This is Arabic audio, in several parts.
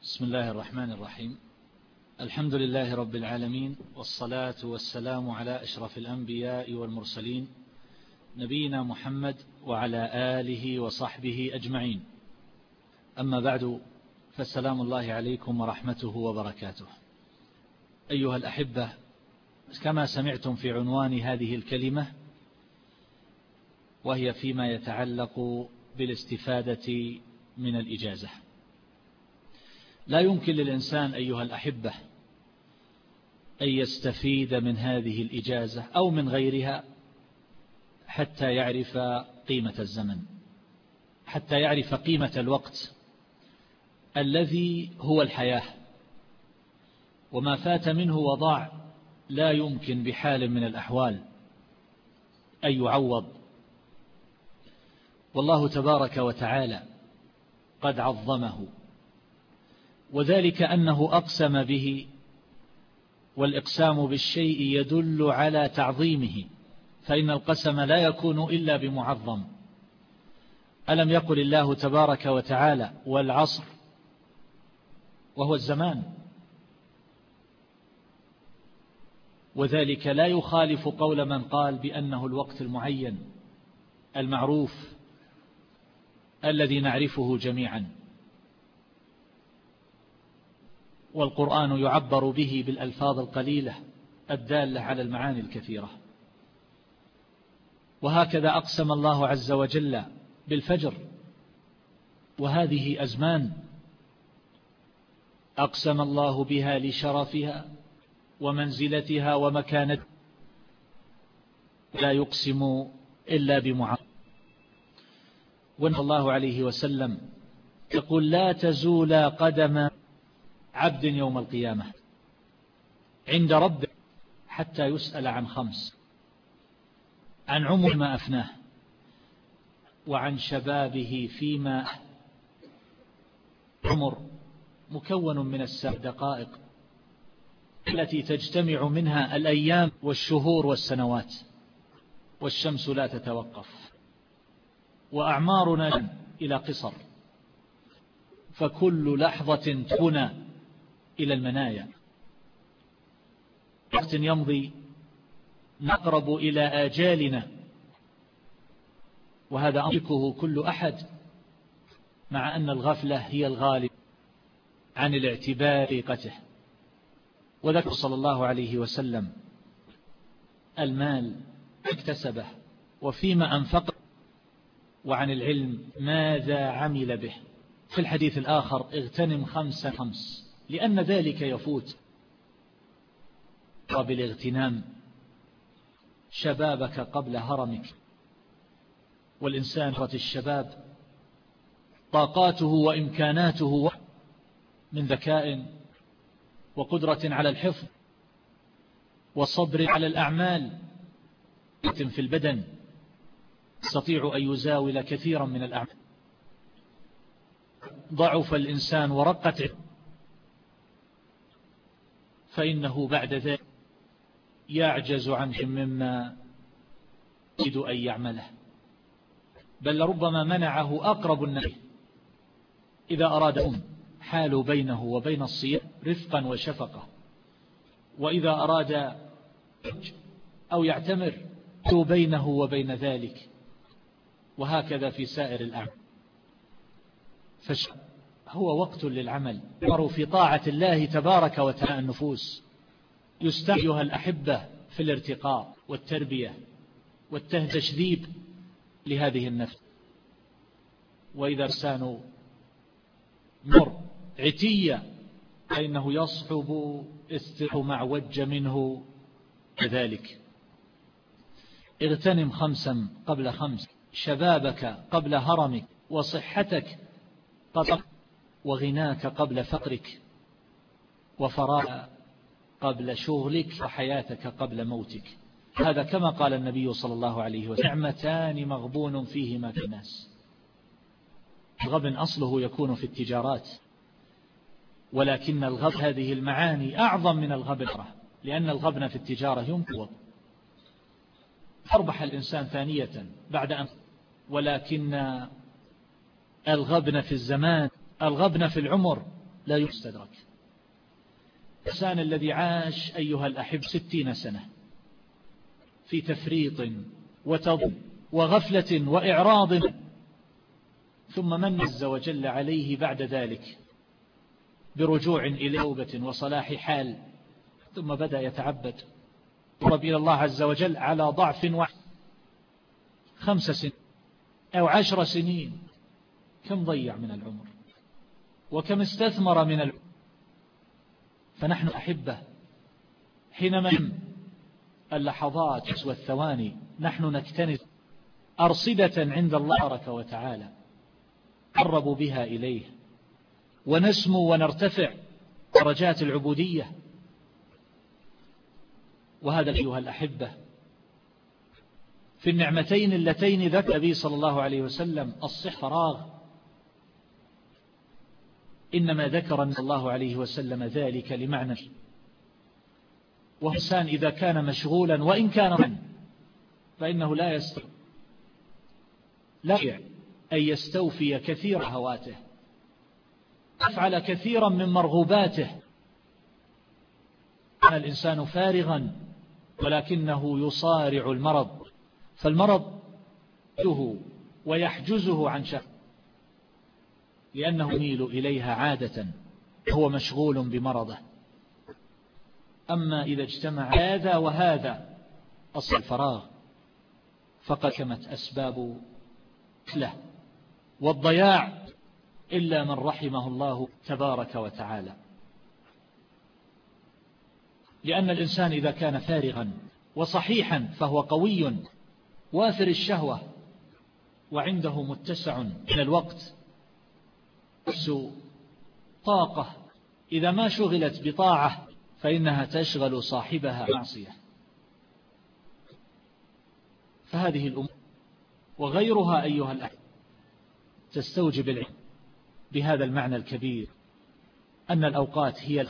بسم الله الرحمن الرحيم. الحمد لله رب العالمين، والصلاة والسلام على أشرف الأنبياء والمرسلين، نبينا محمد وعلى آله وصحبه أجمعين. أما بعد، فالسلام الله عليكم ورحمته وبركاته. أيها الأحبة، كما سمعتم في عنوان هذه الكلمة، وهي فيما يتعلق بالاستفادة من الإجازة. لا يمكن للإنسان أيها الأحبة أن يستفيد من هذه الإجازة أو من غيرها حتى يعرف قيمة الزمن، حتى يعرف قيمة الوقت الذي هو الحياة، وما فات منه وضاع لا يمكن بحال من الأحوال أن يعوض. والله تبارك وتعالى قد عظمه، وذلك أنه أقسم به، والإقسام بالشيء يدل على تعظيمه، فإن القسم لا يكون إلا بمعظم. ألم يقل الله تبارك وتعالى: والعصر، وهو الزمان، وذلك لا يخالف قول من قال بأنه الوقت المعين المعروف الذي نعرفه جميعا. والقرآن يعبر به بالألفاظ القليلة الدالة على المعاني الكثيرة. وهكذا أقسم الله عز وجل بالفجر، وهذه أزمان أقسم الله بها لشرفها ومنزلتها ومكانتها، لا يقسم إلا بمعظم. ونبي الله عليه وسلم يقول: لا تزول قدم عبد يوم القيامة عند ربه حتى يسأل عن خمس: عن عمر ما أفناه، وعن شبابه فيما عمر مكون من الدقائق التي تجتمع منها الأيام والشهور والسنوات، والشمس لا تتوقف، وأعمارنا إلى قصر، فكل لحظة تكون إلى المنايا. وقت يمضي نقرب إلى آجالنا، وهذا أملكه كل أحد، مع أن الغفلة هي الغالب عن الاعتبار حقيقته. وذكر صلى الله عليه وسلم المال اكتسبه وفيما أنفقه، وعن العلم ماذا عمل به. في الحديث الآخر: اغتنم خمس، لأن ذلك يفوت. وبالاغتنام شبابك قبل هرمك. والإنسان فترة الشباب طاقاته وإمكاناته من ذكاء وقدرة على الحفظ وصبر على الأعمال في البدن، يستطيع أن يزاول كثيرا من الأعمال. ضعف الإنسان ورقت فإنه بعد ذلك يعجز عنه مما يريد أن يعمله، بل ربما منعه أقرب الناس. إذا أراد حالوا بينه وبين الصيام رفقا وشفقة، وإذا أراد أو يعتمر حالوا بينه وبين ذلك، وهكذا في سائر الأعمال. هو وقت للعمل، يمر في طاعة الله تبارك وتعالى النفوس. يستعيها الأحبة في الارتقاء والتربية والتهذيب لهذه النفس. وإذا الإنسان مر عتية فإنه يصعب معوج منه كذلك. اغتنم خمسا قبل خمس: شبابك قبل هرمك، وصحتك وغناك قبل فقرك، وفراغك قبل شغلك، وحياتك قبل موتك. هذا كما قال النبي صلى الله عليه وسلم: نعمتان مغبون فيهما في الناس. الغبن أصله يكون في التجارات، ولكن الغبن هذه المعاني أعظم من الغبن، لأن الغبن في التجارة يمكن أربح الإنسان ثانية بعد أن، ولكن الغبن في الزمان، الغبن في العمر، لا يستدرك. الإنسان الذي عاش أيها الأحب 60 سنة في تفريط وتضل وغفلة وإعراض، ثم من عز وجل عليه بعد ذلك برجوع إلى توبة وصلاح حال، ثم بدأ يتعبد يقرب إلى الله عز وجل على ضعف واحد 5 سنين أو 10 سنين، كم ضيع من العمر وكم استثمر من العمر. فنحن أحبة حينما اللحظات والثواني نحن نكتنز أرصدة عند الله تبارك وتعالى نقرب بها إليه ونسمو ونرتفع درجات العبودية. وهذا أيها الأحبة في النعمتين اللتين ذكر النبي صلى الله عليه وسلم الصحة فراغ، إنما ذكر الله عليه وسلم ذلك لمعنى، وإنسان إذا كان مشغولا وإن كان عنه فإنه لا يستطيع أن يستوفي كثير هواته، يفعل كثيرا من مرغوباته. كان الإنسان فارغا ولكنه يصارع المرض، فالمرض يحجزه ويحجزه عن شأنه لأنه يميل إليها عادة، هو مشغول بمرضه. أما إذا اجتمع هذا وهذا أصل الفراغ فقد كمت أسباب له والضياع إلا من رحمه الله تبارك وتعالى. لأن الإنسان إذا كان فارغا وصحيحا فهو قوي وافر الشهوة وعنده متسع من الوقت، طاقة إذا ما شغلت بطاعة فإنها تشغل صاحبها معصية. فهذه الأمور وغيرها أيها الأحبة تستوجب العلم بهذا المعنى الكبير، أن الأوقات هي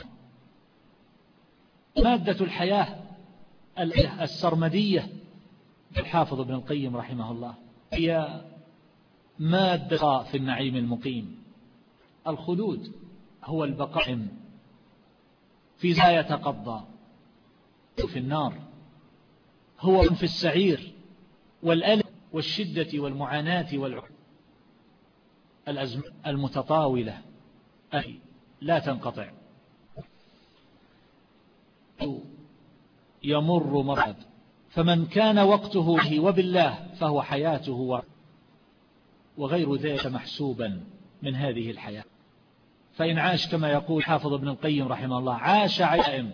مادة الحياة السرمدية. الحافظ ابن القيم رحمه الله هي مادة في النعيم المقيم. الخلود هو البقاء في لا يتقضى في النار، هو في السعير والألم والشدة والمعاناة والأزمة المتطاولة أي لا تنقطع. يمر مرض، فمن كان وقته به وبالله فهو حياته وغير ذلك محسوبا من هذه الحياة. فإن عاش كما يقول حافظ ابن القيم رحمه الله عاش عائم،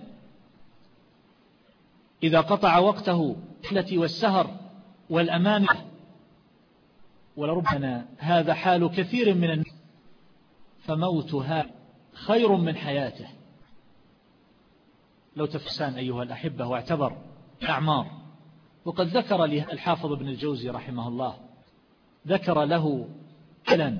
إذا قطع وقته التي والسهر والأمانة، ولربما هذا حال كثير من الناس، فموتها خير من حياته. لو تفسان أيها الأحبة واعتبر الأعمار، وقد ذكر لي الحافظ ابن الجوزي رحمه الله ذكر له فعلا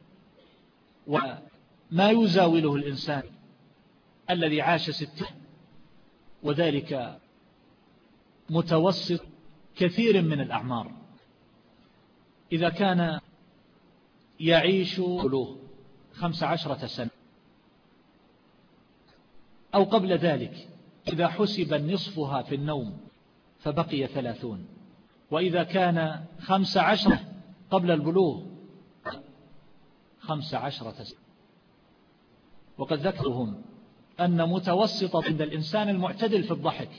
وما يزاوله الإنسان الذي عاش 60، وذلك متوسط كثير من الأعمار. إذا كان يعيش 15 سنة أو قبل ذلك، إذا حسب نصفها في النوم فبقي 30، وإذا كان 15 قبل البلوغ 15 سنة. وقد ذكرهم أن متوسط عند الإنسان المعتدل في الضحك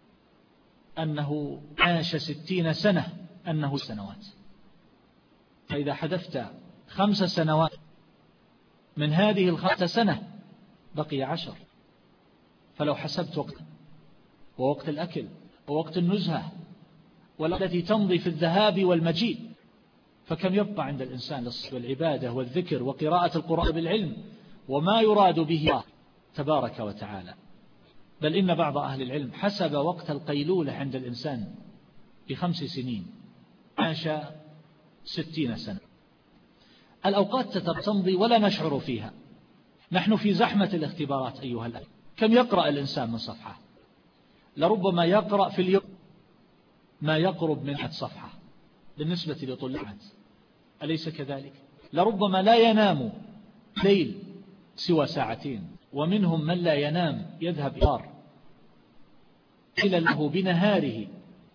أنه عاش 60 سنة، أنه سنوات. فإذا حذفت 5 سنوات من هذه 5 سنة بقي 10. فلو حسبت وقت ووقت الأكل ووقت النزهة والتي تمضي في الذهاب والمجيء، فكم يبقى عند الإنسان للعبادة والذكر وقراءة القرآن بالعلم وما يراد به الله تبارك وتعالى. بل إن بعض أهل العلم حسب وقت القيلولة عند الإنسان ب5 سنين، عاش 60 سنة. الأوقات تمضي ولا نشعر فيها. نحن في زحمة الاختبارات أيها الأخوة، كم يقرأ الإنسان من صفحة؟ لربما يقرأ في اليوم ما يقرب من 100 صفحة بالنسبة لطلاب، أليس كذلك؟ لربما لا ينام ليل سوى ساعتين، ومنهم من لا ينام يذهب إلى إلى له بنهاره،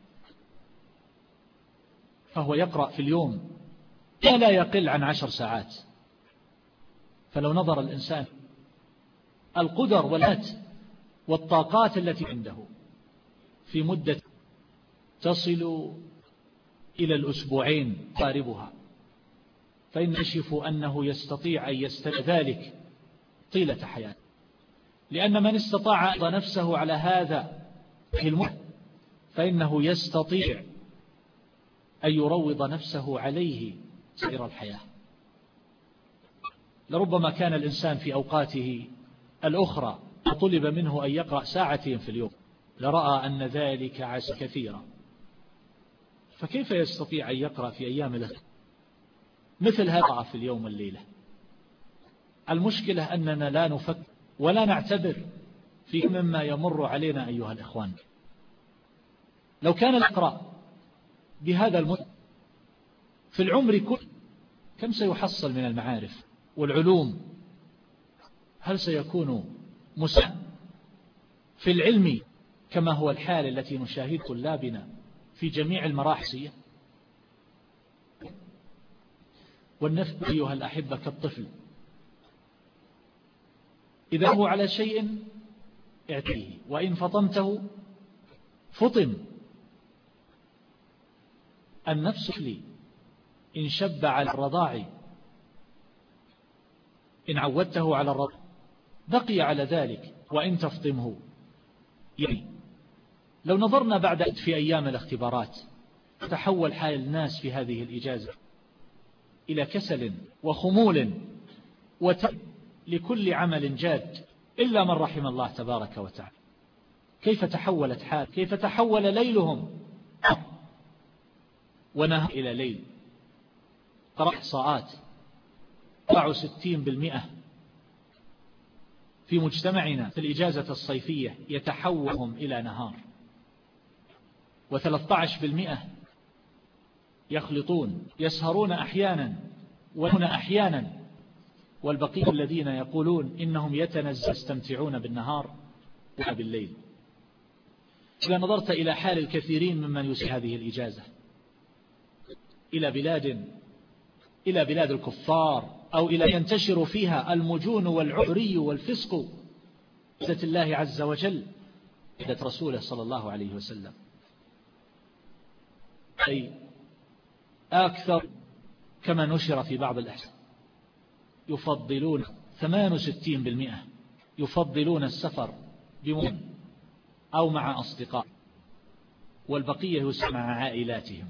فهو يقرأ في اليوم لا يقل عن 10 ساعات. فلو نظر الإنسان القدر والهات والطاقات التي عنده في مدة تصل إلى الأسبوعين قاربها، فإن يكشف أنه يستطيع أن يستمر ذلك طيلة حياته، لأن من استطاع نفسه على هذا في المدة فإنه يستطيع أن يروض نفسه عليه سائر الحياة. لربما كان الإنسان في أوقاته الأخرى طلب منه أن يقرأ ساعتين في اليوم لرأى أن ذلك عسى كثيرا، فكيف يستطيع أن يقرأ في أيام له مثل هذا في اليوم والليلة؟ المشكلة أننا لا نفكر ولا نعتبر في مما يمر علينا أيها الإخوان. لو كان الإقراء بهذا المدة في العمر كله كم سيحصل من المعارف والعلوم؟ هل سيكون مساهم في العلم كما هو الحال التي نشاهد طلابنا في جميع المراحل؟ والنفس أيها الأحبة كالطفل، إذا هو على شيء اعتيه، وإن فطمته فطم. النفس لي إن شب على الرضاع، إن عودته على الرضاع بقي على ذلك، وإن تفطمه يعني. لو نظرنا بعد في أيام الاختبارات تحول حال الناس في هذه الإجازة إلى كسل وخمول لكل عمل جاد إلا من رحم الله تبارك وتعالى. كيف تحولت حال، كيف تحول ليلهم ونهار إلى ليل. قرأ إحصاءات 64% في مجتمعنا في الإجازة الصيفية يتحولهم إلى نهار، و13% يخلطون يسهرون أحيانا وهنا أحيانا، والبقية الذين يقولون إنهم يستمتعون بالنهار وبالليل. إذا نظرت إلى حال الكثيرين ممن يسعى هذه الإجازة إلى بلاد الكفار، أو إلى ينتشر فيها المجون والعري والفسق عزة الله عز وجل عزة رسوله صلى الله عليه وسلم، أي أكثر كما نشر في بعض الأحسان يفضلون 68% يفضلون السفر بمن أو مع أصدقاء، والبقية يسمع مع عائلاتهم.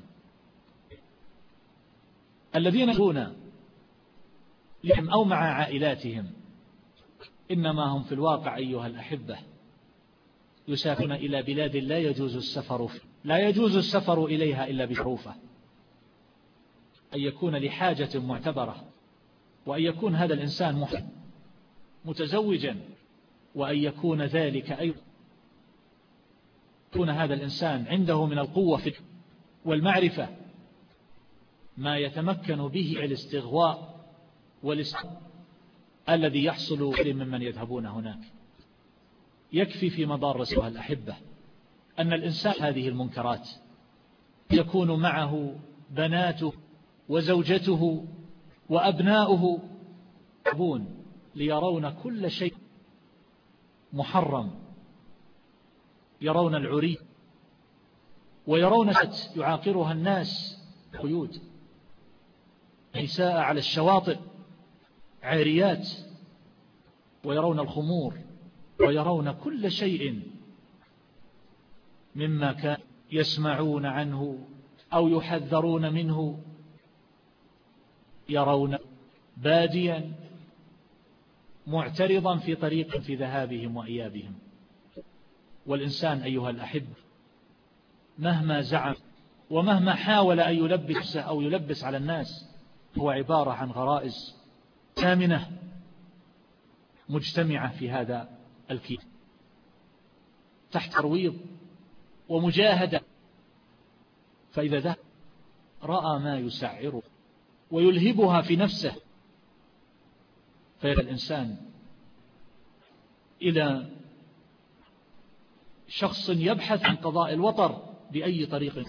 الذين يكون لهم أو مع عائلاتهم إنما هم في الواقع أيها الأحبة يسافرون إلى بلاد لا يجوز السفر إليها إلا بشروفة، أن يكون لحاجة معتبرة، وأن يكون هذا الإنسان متزوجا، وأن يكون ذلك أيضا يكون هذا الإنسان عنده من القوة والمعرفة ما يتمكن به الاستغواء الذي يحصل ممن يذهبون هناك. يكفي في مضارسها الأحبة أن الإنسان هذه المنكرات يكون معه بناته وزوجته وأبناؤه يذهبون ليرون كل شيء محرم، يرون العري ويرون يعاقرها الناس قيود، نساء على الشواطئ عاريات، ويرون الخمور ويرون كل شيء مما كان يسمعون عنه أو يحذرون منه. يرون باديا معترضا في طريق في ذهابهم وإيابهم. والإنسان أيها الأحب مهما زعم ومهما حاول أن يلبس أو يلبس على الناس هو عبارة عن غرائز ثامنة مجتمعة في هذا الكيان تحت ترويض ومجاهدة. فإذا ذهب رأى ما يسعره ويلهبها في نفسه، فإذا الإنسان إلى شخص يبحث عن قضاء الوطر بأي طريق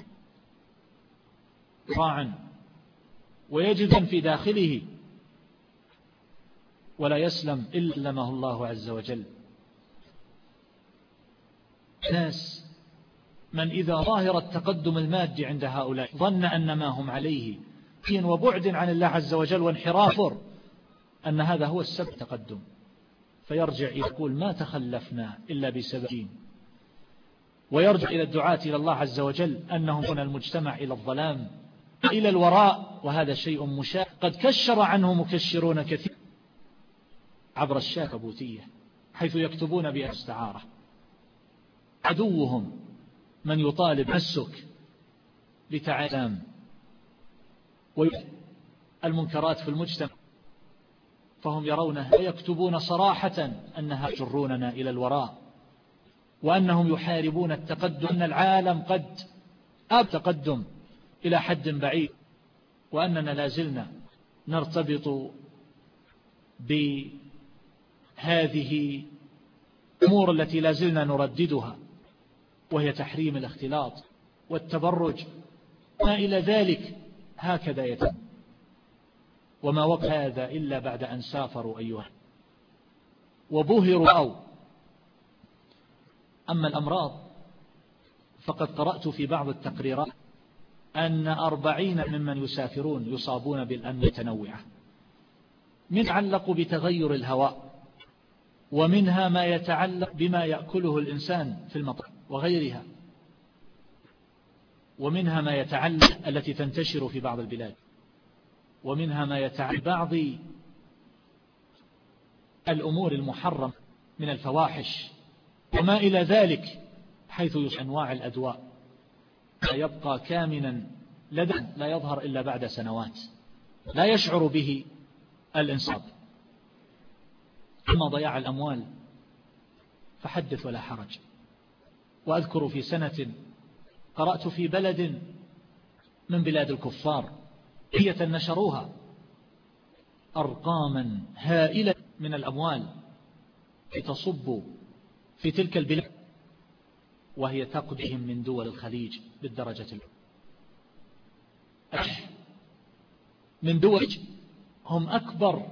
راعا ويجد في داخله ولا يسلم إلا لمه الله عز وجل. ناس من إذا ظاهر التقدم المادي عند هؤلاء ظن أن ما هم عليه وبعد عن الله عز وجل وانحراف أن هذا هو السبب التقدم، فيرجع يقول ما تخلفنا إلا بسبب دين، ويرجع إلى الدعاة إلى الله عز وجل أنهم هنا المجتمع إلى الظلام إلى الوراء، وهذا شيء مشاع قد كشر عنه مكشرون كثير عبر الشاكبوتية، حيث يكتبون باستعارة. عدوهم من يطالب السك بتعلم والمنكرات في المجتمع، فهم يرونه ويكتبون صراحة أنها يجروننا إلى الوراء، وأنهم يحاربون التقدم، أن العالم قد تقدم إلى حد بعيد، وأننا لازلنا نرتبط بهذه الأمور التي لازلنا نرددها، وهي تحريم الاختلاط والتبرج ما إلى ذلك. هكذا يتم، وما وقع هذا إلا بعد أن سافروا أيها وبهروا أو. أما الأمراض فقد قرأت في بعض التقريرات أن 40 ممن يسافرون يصابون بالأمراض المتنوعة، من يتعلق بتغير الهواء، ومنها ما يتعلق بما يأكله الإنسان في المطار وغيرها، ومنها ما يتعلق التي تنتشر في بعض البلاد، ومنها ما يتعلق بعض الأمور المحرمة من الفواحش وما إلى ذلك، حيث أنواع الأدواء لا يبقى كامنا لدى لا يظهر إلا بعد سنوات لا يشعر به الإنسان. أما ضياع الأموال فحدث ولا حرج. وأذكر في سنة قرأت في بلد من بلاد الكفار هي نشروها أرقاما هائلة من الأموال تصب في تلك البلاد، وهي تقدهم من دول الخليج بالدرجة من دول هم أكبر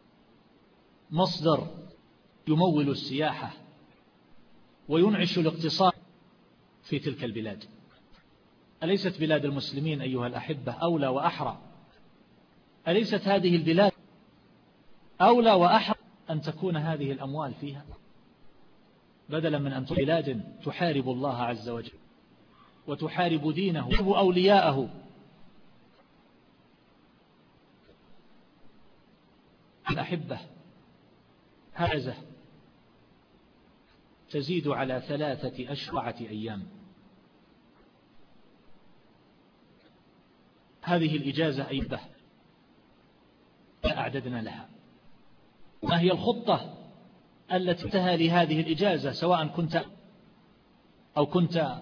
مصدر يمول السياحة وينعش الاقتصاد في تلك البلاد. أليست بلاد المسلمين أيها الأحبة أولى وأحرى؟ أليست هذه البلاد أولى وأحرى أن تكون هذه الأموال فيها، بدلا من أن تكون بلاد تحارب الله عز وجل وتحارب دينه وأولياءه؟ الأحبة، هذا تزيد على 3 أشهر أيام. هذه الإجازة أيضا أعددنا لها. ما هي الخطة التي انتهى لهذه الإجازة، سواء كنت أو كنت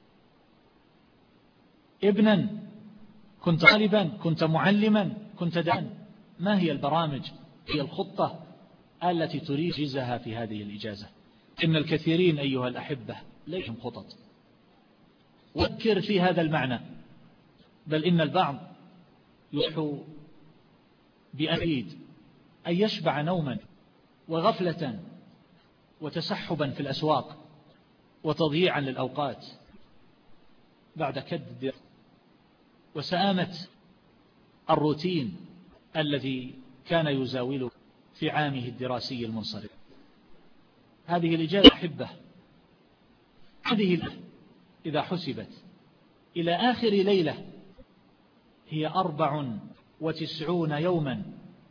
ابنا، كنت طالبا، كنت معلما، كنت دان؟ ما هي البرامج، هي الخطة التي تريد جزها في هذه الإجازة؟ إن الكثيرين أيها الأحبة ليهم خطط. وفكر في هذا المعنى، بل إن البعض يوحو بأن يريد أن يشبع نوما وغفلة وتسحبا في الأسواق وتضييعا للأوقات بعد كد وسآمة الروتين الذي كان يزاوله في عامه الدراسي المنصرف. هذه الإجازة أحبة، هذه إذا حسبت إلى آخر ليلة هي 94 يوما،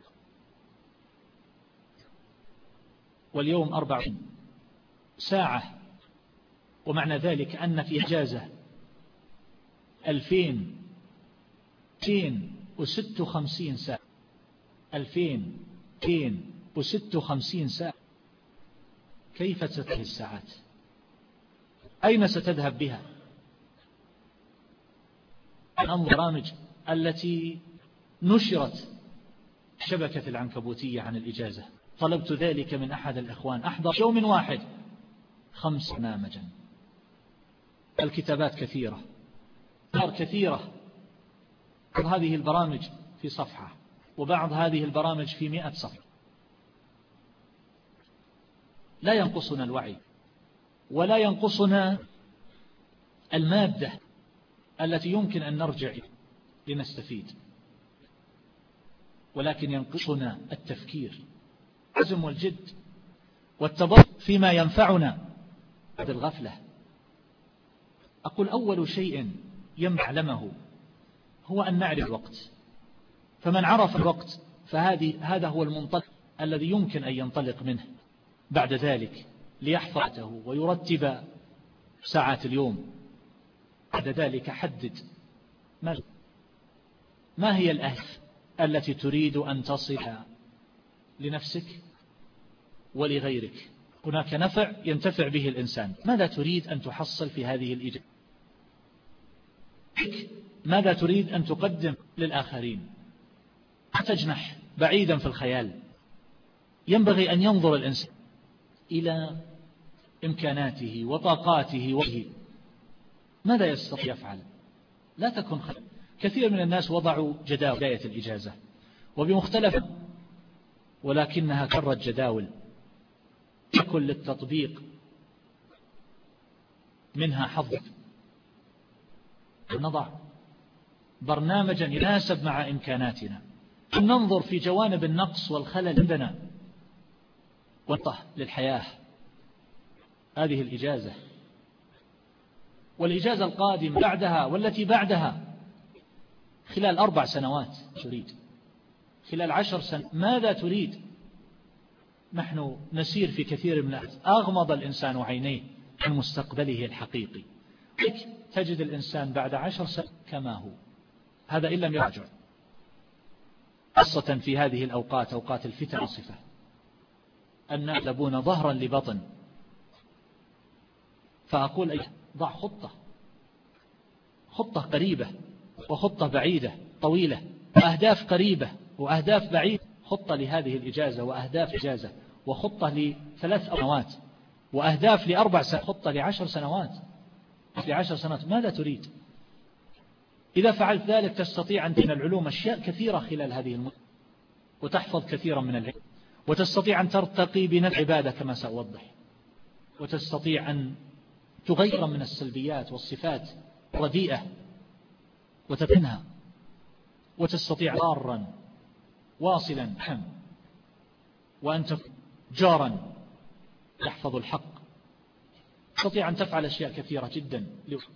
واليوم 40 ساعة، ومعنى ذلك أن في إجازة 2256 ساعة، 2256 ساعة. كيف ستنتهي الساعات؟ أين ستذهب بها؟ البرامج التي نشرت شبكة العنكبوتية عن الإجازة طلبت ذلك من أحد الإخوان، أحضر يوم واحد 5 برنامجا. الكتابات كثيرة، كثيرة. بعض هذه البرامج في صفحة، وبعض هذه البرامج في 100 صفحة. لا ينقصنا الوعي، ولا ينقصنا المادة التي يمكن أن نرجع لنستفيد، ولكن ينقصنا التفكير، العزم والجد والتبرع فيما ينفعنا بعد الغفلة. أقول أول شيء ينبغي نعلمه هو أن نعرف الوقت، فمن عرف الوقت هذا هو المنطلق الذي يمكن أن ينطلق منه بعد ذلك ليحفظه ويرتب ساعات اليوم. بعد ذلك حدد ما هي الأهداف التي تريد أن تصل لنفسك ولغيرك. هناك نفع ينتفع به الإنسان، ماذا تريد أن تحصل في هذه الإجابة؟ ماذا تريد أن تقدم للآخرين؟ تجنح بعيدا في الخيال. ينبغي أن ينظر الإنسان إلى إمكاناته وطاقاته وجهه، ماذا يستطيع يفعل. لا تكن خيال. كثير من الناس وضعوا جداول بداية الإجازة وبمختلف، ولكنها كرت جداول تكن للتطبيق منها حظ. نضع برنامجا يناسب مع إمكاناتنا، ننظر في جوانب النقص والخلل عندنا ونطه للحياة. هذه الإجازة والإجازة القادمة بعدها والتي بعدها، خلال 4 سنوات تريد، خلال 10 سنوات ماذا تريد؟ نحن نسير في كثير من أغمض الإنسان عينيه عن مستقبله الحقيقي. تجد الإنسان بعد 10 سنوات كما هو، هذا إن لم يرجع، خاصة في هذه الأوقات، أوقات الفتن الصفة، الناس يقلبون ظهرا لبطن. فأقول ضع خطة قريبة وخطة بعيدة طويلة، وأهداف قريبة وأهداف بعيدة. خطة لهذه الإجازة وأهداف إجازة، وخطة ل3 سنوات، وأهداف ل4 سنوات، خطة ل10 سنوات. ل10 سنوات ماذا تريد؟ إذا فعلت ذلك تستطيع أن تنال العلوم أشياء كثيرة خلال هذه المدة، وتحفظ كثيرا من العلم، وتستطيع أن ترتقي بنفع عبادة كما سأوضح، وتستطيع أن تغير من السلبيات والصفات الرديئة وتبنها، وتستطيع ضارا واصلا وأنت جارا يحفظ الحق. تستطيع أن تفعل أشياء كثيرة جدا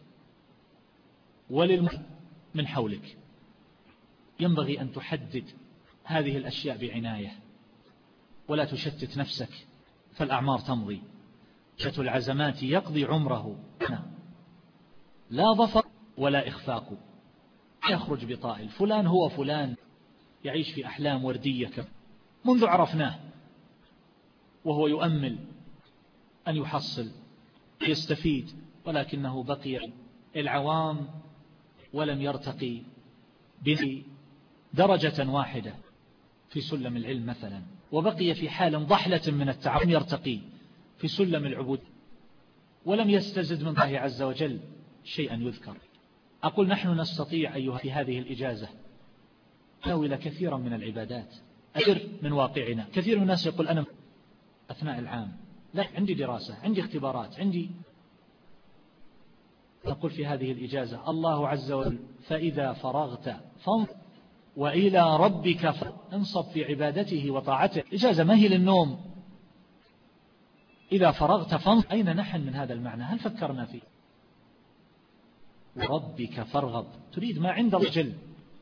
من حولك. ينبغي أن تحدد هذه الأشياء بعناية ولا تشتت نفسك، فالأعمار تمضي. شتى العزمات يقضي عمره، لا ظفر ولا إخفاق. يخرج بطائل فلان هو فلان، يعيش في أحلام وردية منذ عرفناه، وهو يؤمل أن يحصل يستفيد، ولكنه بقي العوام ولم يرتقي بدرجة واحدة في سلم العلم مثلا، وبقي في حال ضحلة من التعب، يرتقي في سلم العبود، ولم يستزد من الله عز وجل شيئا يذكر. أقول نحن نستطيع أيها في هذه الإجازة نحاول كثيرا من العبادات، أكثر من واقعنا. كثير من الناس يقول أنا أثناء العام لا، عندي دراسة، عندي اختبارات، نقول في هذه الإجازة الله عز وجل فإذا فرغت فانصب وإلى ربك فانصب في عبادته وطاعته. إجازة ما هي للنوم. إذا فرغت فانصب، أين نحن من هذا المعنى؟ هل فكرنا فيه؟ ربك فارغب، تريد ما عند الله جل.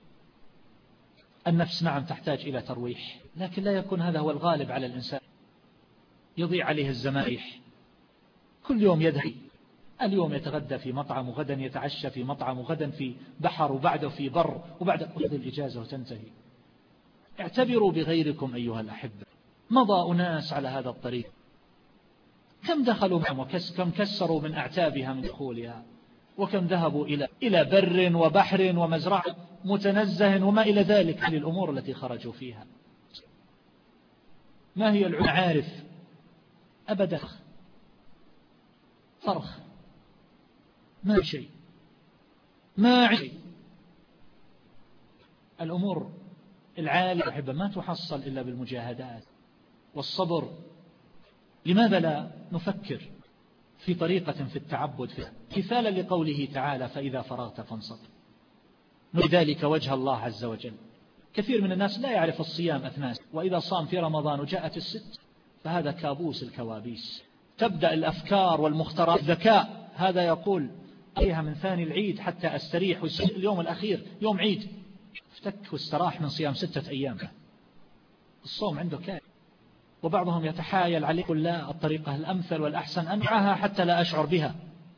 النفس نعم تحتاج إلى ترويح، لكن لا يكون هذا هو الغالب على الإنسان. يضيع عليه الزمائح، كل يوم يذهب، اليوم يتغدى في مطعم، وغدا يتعشى في مطعم، وغدا في بحر، وبعده في بر، وبعد هذه الإجازة وتنتهي. اعتبروا بغيركم أيها الأحبة. مضى أناس على هذا الطريق، كم دخلوا معهم وكم كسروا من أعتابها من دخولها، وكم ذهبوا إلى بر وبحر ومزرعة متنزه وما إلى ذلك للأمور التي خرجوا فيها. ما هي العارف أبدا، فرخ، ما شيء، ما شيء. الأمور العالية أحبة ما تحصل إلا بالمجاهدات والصبر. لماذا لا نفكر في طريقة في التعبد فيها، مثالا لقوله تعالى فإذا فرغت فانصب، ذلك وجه الله عز وجل. كثير من الناس لا يعرف الصيام أثناء، وإذا صام في رمضان وجاءت الست فهذا كابوس الكوابيس. تبدأ الأفكار والمخترعات. الذكاء هذا يقول عليها من ثاني العيد حتى أستريح، اليوم الأخير يوم عيد افتك واستراح من صيام 6 أيام. الصوم عنده كائن. وبعضهم يتحايل عليه يقول لا، الطريقة الأمثل والأحسن أن أدعها حتى لا أشعر بها.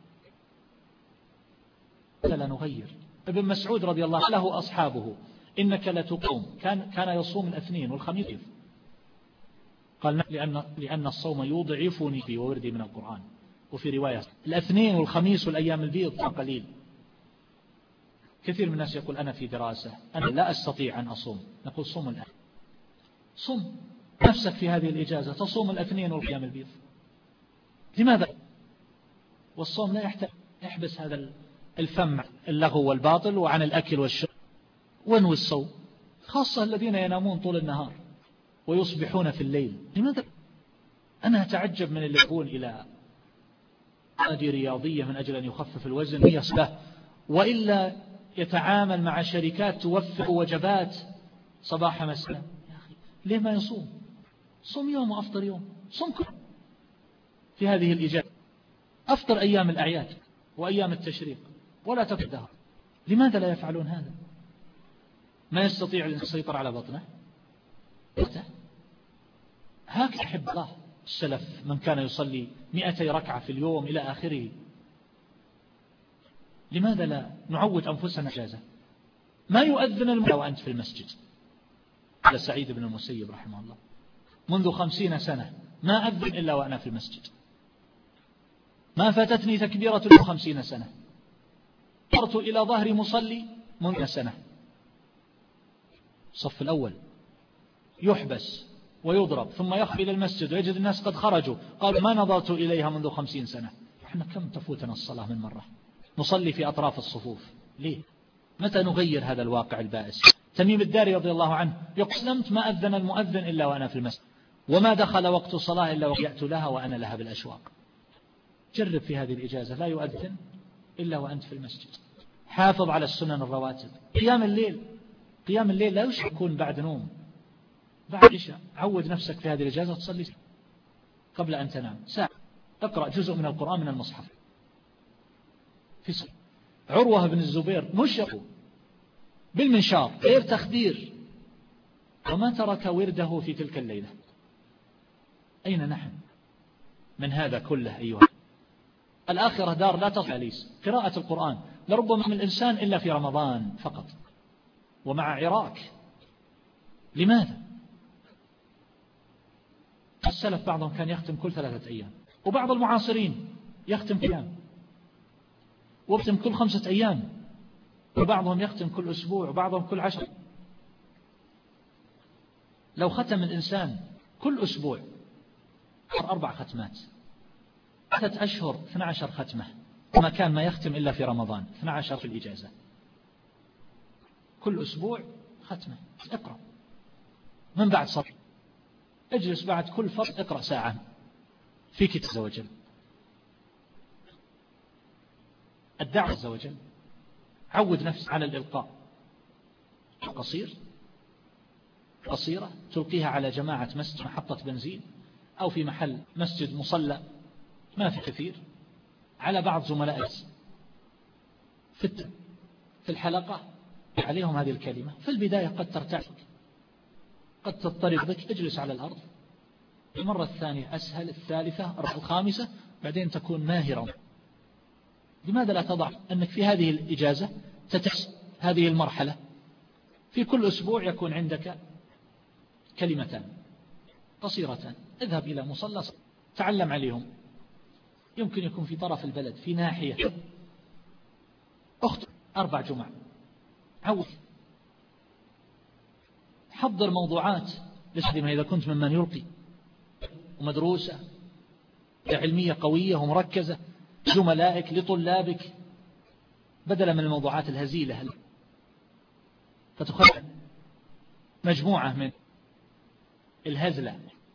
لا نغير. ابن مسعود رضي الله عنه له أصحابه إنك لتقوم، كان يصوم الاثنين والخميس، قال لأن الصوم يضعفني في وردي من القرآن. وفي رواية الاثنين والخميس والأيام البيض قليل. كثير من الناس يقول أنا في دراسة، أنا لا أستطيع أن أصوم. نقول صوم الآن، صوم نفسك في هذه الإجازة، تصوم الاثنين والأيام البيض. لماذا؟ والصوم لا يحتاج يحبس هذا الفم اللغو والباطل وعن الأكل والشرب، وانوي الصوم، خاصة الذين ينامون طول النهار ويصبحون في الليل. لماذا؟ أنا أتعجب من اللي يكون إلى نادي رياضية من أجل أن يخفف الوزن ويصله، وإلا يتعامل مع شركات توفر وجبات صباح مساء. يا أخي ليه ما يصوم؟ صوم يوم وأفطر يوم، صوم كل في هذه الإجازة، أفطر أيام الأعياد وأيام التشريق ولا تفدها. لماذا لا يفعلون هذا؟ ما يستطيع أن يسيطر على بطنه. هكذا أحب الله السلف، من كان يصلي 200 ركعة في اليوم إلى آخره. لماذا لا نعود أنفسنا إجازة؟ ما يؤذن المؤذن وأنت في المسجد. قال سعيد بن المسيب رحمه الله منذ 50 سنة ما أذن إلا وأنا في المسجد، ما فاتتني تكبيرة 50 سنة، صرت إلى ظهر مصلي منذ سنة. الصف الأول يحبس ويضرب ثم يخفي إلى المسجد ويجد الناس قد خرجوا، قال ما نظرت إليها منذ 50 سنة. احنا كم تفوتنا الصلاة من مرة، نصلي في أطراف الصفوف. ليه؟ متى نغير هذا الواقع البائس؟ تميم الداري رضي الله عنه يقول أسلمت ما أذن المؤذن إلا وأنا في المسجد، وما دخل وقت صلاة إلا ويأت لها وأنا لها بالأشواق. جرب في هذه الإجازة، لا يؤذن إلا وأنت في المسجد. حافظ على السنن الرواتب. قيام الليل لا يكون بعد نوم، بعد عشاء. عود نفسك في هذه الإجازة تصلي قبل أن تنام ساعة، اقرأ جزء من القرآن من المصحف. في صلاة عروة بن الزبير مشرق بالمنشار غير تخدير، وما ترك ورده في تلك الليلة. أين نحن من هذا كله أيها؟ الآخرة دار لا تخليس. قراءة القرآن لربما من الإنسان إلا في رمضان فقط ومع عراك. لماذا؟ السلف بعضهم كان يختم كل 3 أيام، وبعض المعاصرين يختم أيام، ويختم كل 5 أيام، وبعضهم يختم كل أسبوع، وبعضهم كل 10. لو ختم الإنسان كل أسبوع 4 ختمات، 3 أشهر 12 ختمة، ما كان ما يختم إلا في رمضان 12 في الإجازة. كل أسبوع ختمة. اقرأ من بعد صلاة، اجلس بعد كل فرض اقرأ ساعة في كتاب عز وجل. الدعوة عز وجل، عود نفسك على الإلقاء. قصيرة تلقيها على جماعة مسجد، محطة بنزين، أو في محل مسجد مصلى ما في كثير، على بعض زملائك في الحلقة عليهم هذه الكلمة. في البداية قد ترتعش، قد تضطرب بك، اجلس على الأرض. المرة الثانية أسهل، الثالثة، الخامسة، بعدين تكون ماهرا. لماذا لا تضع أنك في هذه الإجازة تتحس هذه المرحلة؟ في كل أسبوع يكون عندك كلمتان قصيرتان، اذهب إلى مصلى تعلم عليهم. يمكن يكون في طرف البلد، في ناحية، أخطب 4 جمع، عود، حضر موضوعات لسدما إذا كنت ممن يلقي. ومدروسة علمية قوية ومركزة زملائك لطلابك، بدلا من الموضوعات الهزيلة، فتخرج مجموعة من الهزلة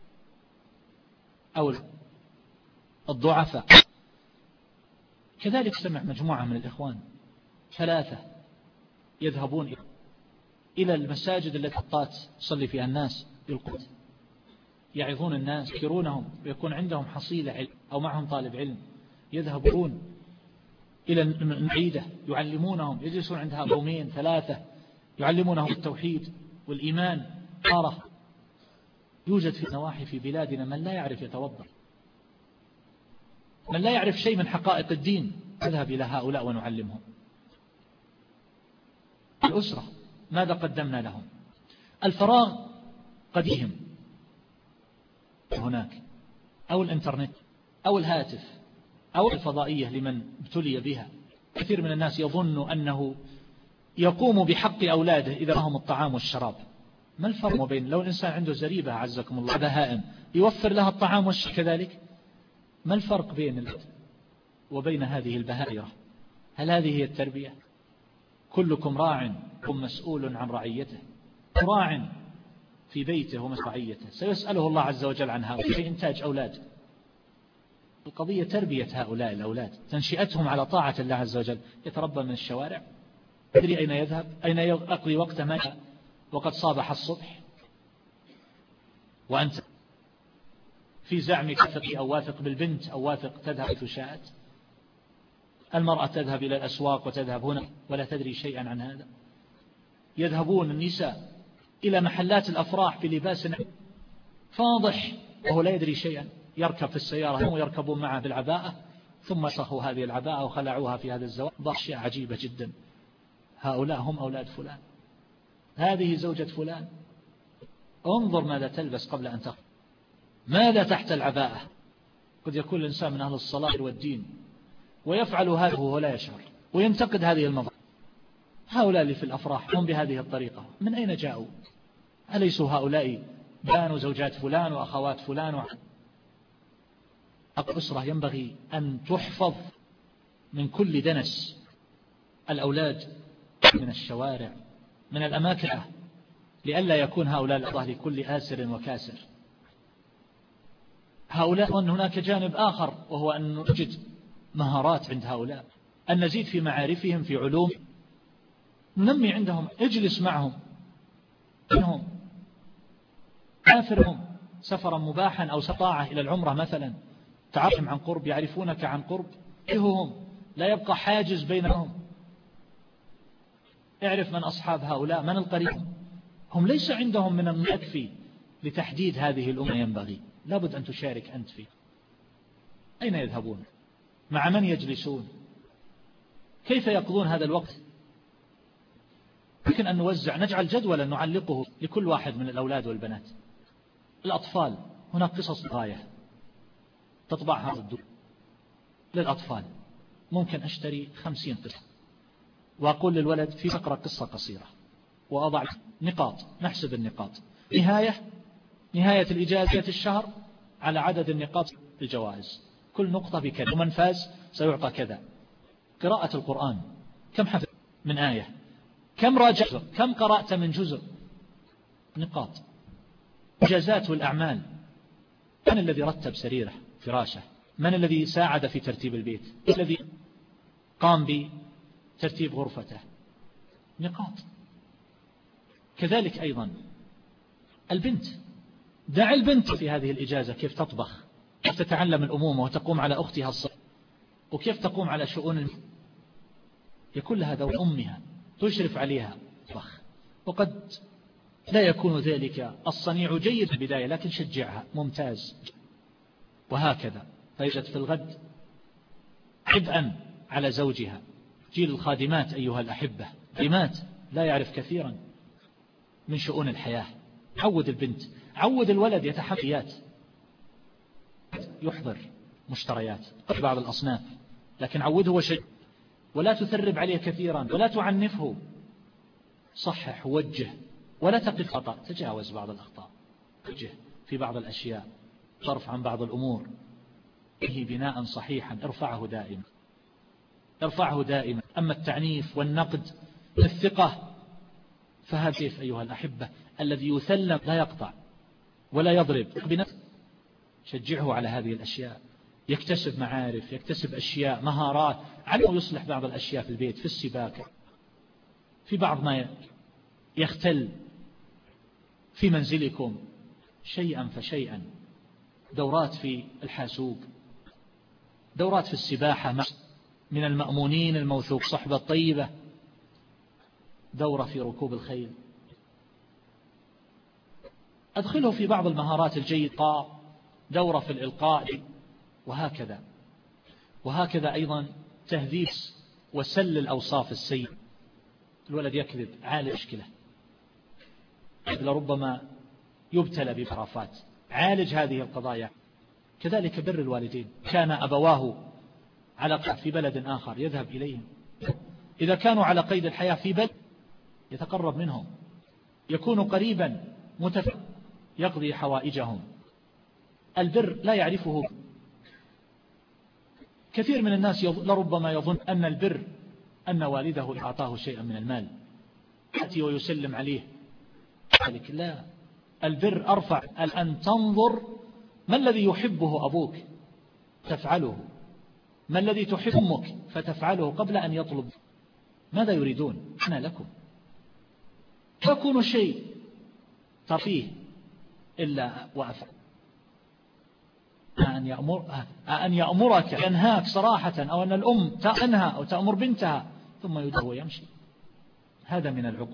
أو الضعفاء. كذلك سمع مجموعة من الإخوان 3 يذهبون إلى المساجد التي قطات صلي فيها الناس بالقوت، يعظون الناس، يذكرونهم، ويكون عندهم حصيلة علم أو معهم طالب علم، يذهبون إلى المعيدة يعلمونهم، يجلسون عندها 2 3 يعلمونهم التوحيد والإيمان. يوجد في نواحي في بلادنا من لا يعرف يتوضأ، من لا يعرف شيء من حقائق الدين، نذهب إلى هؤلاء ونعلمهم. الأسرة ماذا قدمنا لهم؟ الفراغ قديهم هناك، أو الإنترنت أو الهاتف أو الفضائية لمن ابتلي بها. كثير من الناس يظن أنه يقوم بحق أولاده إذا لهم الطعام والشراب. ما الفرق بين لو الإنسان عنده زريبة عزكم الله بهائم يوفر لها الطعام والشراب كذلك؟ ما الفرق بين وبين هذه البهائرة؟ هل هذه هي التربية؟ كلكم راع مسؤول عن رعيته، راع في بيته ومسؤوليته، سيسأله الله عز وجل عن هؤلاء في إنتاج أولاد. القضية تربية هؤلاء الأولاد، تنشئتهم على طاعة الله عز وجل. يتربى من الشوارع، يدري أين يذهب، أين يقضي وقت ما وقد صابح الصبح، وأنت في زعمك واثق أو واثق بالبنت أو واثق تذهب حيث شاءت. المرأة تذهب إلى الأسواق وتذهب هنا ولا تدري شيئا عن هذا. يذهبون النساء إلى محلات الأفراح بلباس فاضح وهو لا يدري شيئا، يركب في السيارة ويركبون معه بالعباءة، ثم صخوا هذه العباءة وخلعوها في هذا الزواج. أشياء عجيبة جدا. هؤلاء هم أولاد فلان، هذه زوجة فلان. انظر ماذا تلبس قبل أن تخرج، ماذا تحت العباءة. قد يكون الإنسان من أهل الصلاة والدين ويفعل هذا وهو لا يشعر، وينتقد هذه المظاهر. هؤلاء اللي في الأفراح هم بهذه الطريقة، من أين جاءوا؟ أليسوا هؤلاء بان زوجات فلان وأخوات فلان؟ الأسرة ينبغي أن تحفظ من كل دنس. الأولاد من الشوارع، من الأماكن، لئلا يكون هؤلاء الأطفال لكل آسر وكاسر. هؤلاء أن هناك جانب آخر، وهو أن نجد مهارات عند هؤلاء، أن نزيد في معارفهم في علوم، ننمي عندهم، اجلس معهم، إنهم سافرهم سفرا مباحا أو سطاعة إلى العمرة مثلا، تعرفهم عن قرب، يعرفونك عن قرب، لا يبقى حاجز بينهم. اعرف من أصحاب هؤلاء، من القريب. هم ليس عندهم من المكفي لتحديد هذه الأمة. ينبغي لابد أن تشارك أنت فيه. أين يذهبون؟ مع من يجلسون؟ كيف يقضون هذا الوقت؟ يمكن أن نوزع، نجعل جدولا نعلقه لكل واحد من الأولاد والبنات. الأطفال هناك قصص غاية تطبعها الدول للأطفال. ممكن أشتري 50 قصة وأقول للولد في فقرة قصة قصيرة، وأضع نقاط، نحسب النقاط، نهاية الإجازة الشهر على عدد النقاط الجوائز، كل نقطة بكذا، ومن فاز سيعطى كذا. قراءة القرآن، كم حفظ من آية، كم راجعت، كم قرأت من جزء، نقاط. إجازات والأعمال، من الذي رتب سريره فراشه، من الذي ساعد في ترتيب البيت، الذي قام بترتيب غرفته، نقاط. كذلك أيضا البنت، دع البنت في هذه الإجازة كيف تطبخ، كيف تتعلم الأمومة وتقوم على أختها الصغيرة، وكيف تقوم على شؤون يكون لها دور أمها تشرف عليها طبخ. وقد لا يكون ذلك الصنيع جيد في البداية، لكن شجعها، ممتاز، وهكذا. فيجد في الغد عبئا على زوجها. جيل الخادمات أيها الأحبة، خادمات لا يعرف كثيرا من شؤون الحياة. عود البنت، عود الولد يتحقيات، يحضر مشتريات بعض الأصناف، لكن عوده وشجع، ولا تثرب عليه كثيرا، ولا تعنفه. صحح ووجه، ولا تقف خطأ، تجاوز بعض الأخطاء، وجه في بعض الأشياء، صرف عن بعض الأمور به بناء صحيحا ارفعه دائما. أما التعنيف والنقد الثقة فهذا كيف أيها الأحبة الذي يثلم لا يقطع ولا يضرب بنفسه، شجعه على هذه الأشياء، يكتسب معارف، يكتسب أشياء، مهارات، علمه يصلح بعض الأشياء في البيت، في السباكة، في بعض ما يختل في منزلكم، شيئا فشيئا. دورات في الحاسوب، دورات في السباحة من المأمونين الموثوق، صحبة طيبة، دورة في ركوب الخيل، أدخله في بعض المهارات الجيدة، دورة في الإلقاء، وهكذا أيضا تهذيب وسل الأوصاف السيئة. الولد يكذب، عالج مشكلة، لربما يبتلى بخرافات، عالج هذه القضايا. كذلك بر الوالدين، كان أبواه على في بلد آخر يذهب إليهم، إذا كانوا على قيد الحياة في بلد يتقرب منهم، يكون قريبا يقضي حوائجهم. البر لا يعرفه كثير من الناس، لربما يظن أن البر أن والده أعطاه شيئا من المال يأتي ويسلم عليه، لا، البر أرفع، أن تنظر ما الذي يحبه أبوك تفعله، ما الذي تحب أمك فتفعله قبل أن يطلب ماذا يريدون، أنا لكم. يكون شيء ترفيه إلا وأفعل، أن يأمرك ينهاك صراحة، أو أن الأم تنهى أو تأمر بنتها ثم يدعو ويمشي، هذا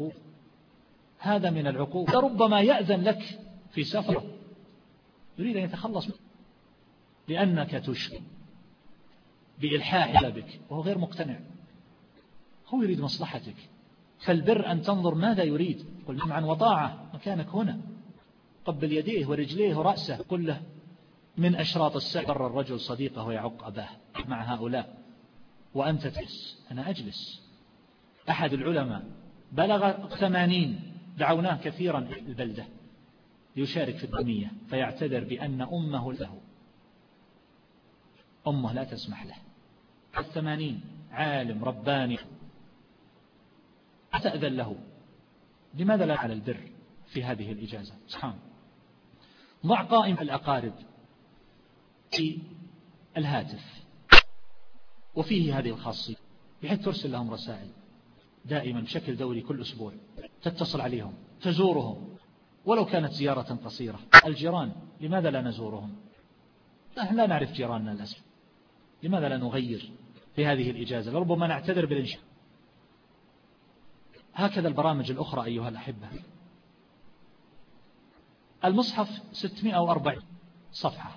من العقوق. لربما يأذن لك في سفر يريد أن يتخلص منك لأنك تشكي بإلحاح بك وهو غير مقتنع، هو يريد مصلحتك. فالبر أن تنظر ماذا يريد، قل معا وطاعة، مكانك هنا، قبل يديه ورجليه ورأسه، قل له من أشراط السعي بر الرجل صديقه ويعق أباه مع هؤلاء وأنت تجلس، أنا أجلس. أحد العلماء بلغ 80 دعوناه كثيرا البلدة ليشارك في الدمية، فيعتذر بأن أمه لا تسمح له. 80 عالم رباني تأذن له، لماذا لا على البر في هذه الإجازة؟ سبحان. ضع قائمة الأقارب في الهاتف وفيه هذه الخاصية، بحيث ترسل لهم رسائل دائما بشكل دوري كل أسبوع، تتصل عليهم، تزورهم ولو كانت زيارة قصيرة. الجيران لماذا لا نزورهم؟ نحن لا نعرف جيراننا للأسف، لماذا لا نغير في هذه الإجازة؟ لربما نعتذر بالإنشاء. هكذا البرامج الأخرى أيها الأحبة. المصحف 640 صفحة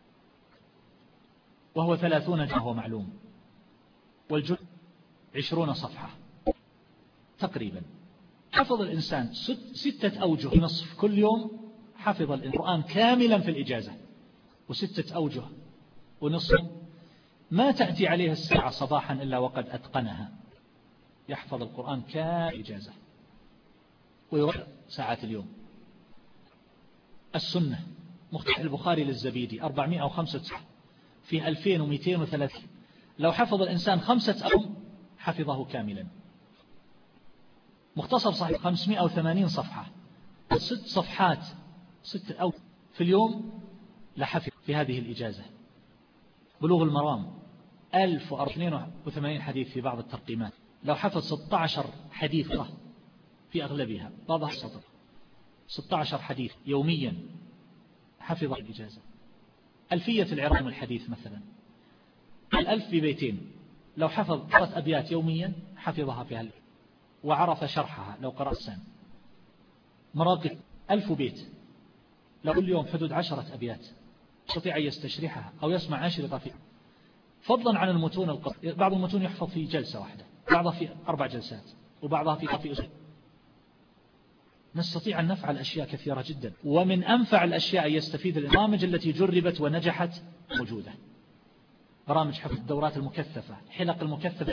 وهو 30 جزء وهو معلوم، والجزء 20 صفحة تقريبا. حفظ الإنسان 6 أوجه نصف كل يوم، حفظ القرآن كاملا في الإجازة، و6 أوجه ونصف ما تأتي عليه الساعة صباحا إلا وقد أتقنها، يحفظ القرآن كإجازة ويرى ساعات اليوم. السنة مختار البخاري للزبيدي 405 صفحة في 2230، لو حفظ الإنسان 5 أيام حفظه كاملا. مختصر صحيح 580 صفحة، 6 صفحات 6 أو في اليوم لحفظ في هذه الإجازة. بلوغ المرام 1082 حديث في بعض الترقيمات، لو حفظ 16 حديث في أغلبها بعضها سطر، 16 حديث يوميا حفظ الإجازة. ألفية العراق الحديث مثلا 1000 في بيتين، لو حفظ 3 أبيات يوميا حفظها في هذه وعرف شرحها لو قرأ السنة. مراقب 1000 بيت، لو كل يوم حدود 10 أبيات يستطيع أن يستشرحها أو يسمع أشرطة فيها، فضلا عن المتون القصيرة. بعض المتون يحفظ في جلسة واحدة، بعضها في 4 جلسات، وبعضها في أسبوع. نستطيع أن نفعل أشياء كثيرة جدا، ومن أنفع الأشياء يستفيد البرامج التي جربت ونجحت موجودة. برامج حفظ الدورات المكثفة، حلق المكثفة،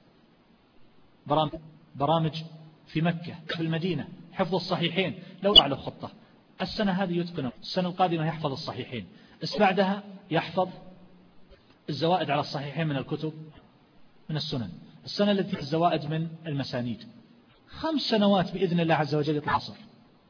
برامج في مكة في المدينة، حفظ الصحيحين. لو له خطة السنة هذه يتقنه، السنة القادمة يحفظ الصحيحين، بس بعدها يحفظ الزوائد على الصحيحين من الكتب من السنن، السنة التي الزوائد من المسانيد. 5 سنوات بإذن الله عز وجل يطلع عصر.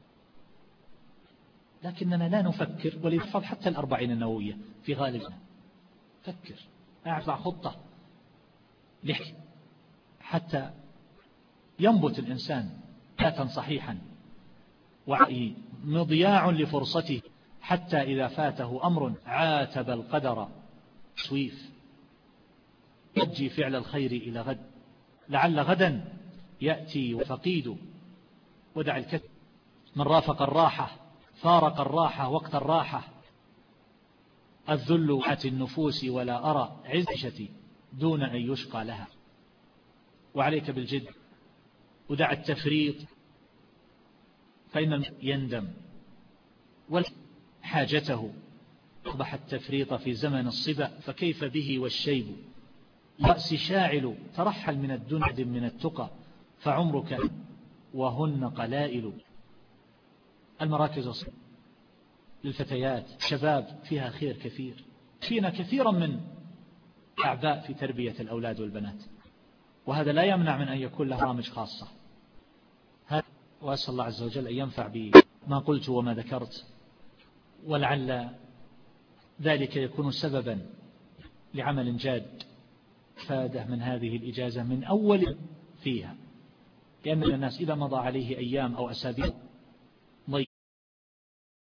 لكننا لا نفكر وليحفظ حتى 40 النووية في غالبنا. فكر، أعطى خطة لحكي حتى ينبت الإنسان ذاتا صحيحا، ومضياع لفرصته، حتى إذا فاته أمر عاتب القدر سويف، يجي فعل الخير إلى غد، لعل غدا يأتي وفقيد. ودع الكثب، من رافق الراحة فارق الراحة وقت الراحة. الذل عت النفوس ولا أرى عزشتي دون أن يشقى لها. وعليك بالجد، ودع التفريط فإن يندم، وحاجته أصبح التفريط في زمن الصبا، فكيف به والشيب رأس شاعل. ترحل من الدنيا من التقى، فعمرك وهن قلائل. المراكز للفتيات شباب فيها خير كثير، فينا كثيرا من أعباء في تربية الأولاد والبنات، وهذا لا يمنع من أن يكون له برامج خاصة. وأسأل الله عز وجل أن ينفع بما قلت وما ذكرت، ولعل ذلك يكون سببا لعمل جاد فاده من هذه الإجازة من أول فيها، لأن الناس إذا مضى عليه أيام أو أسابيع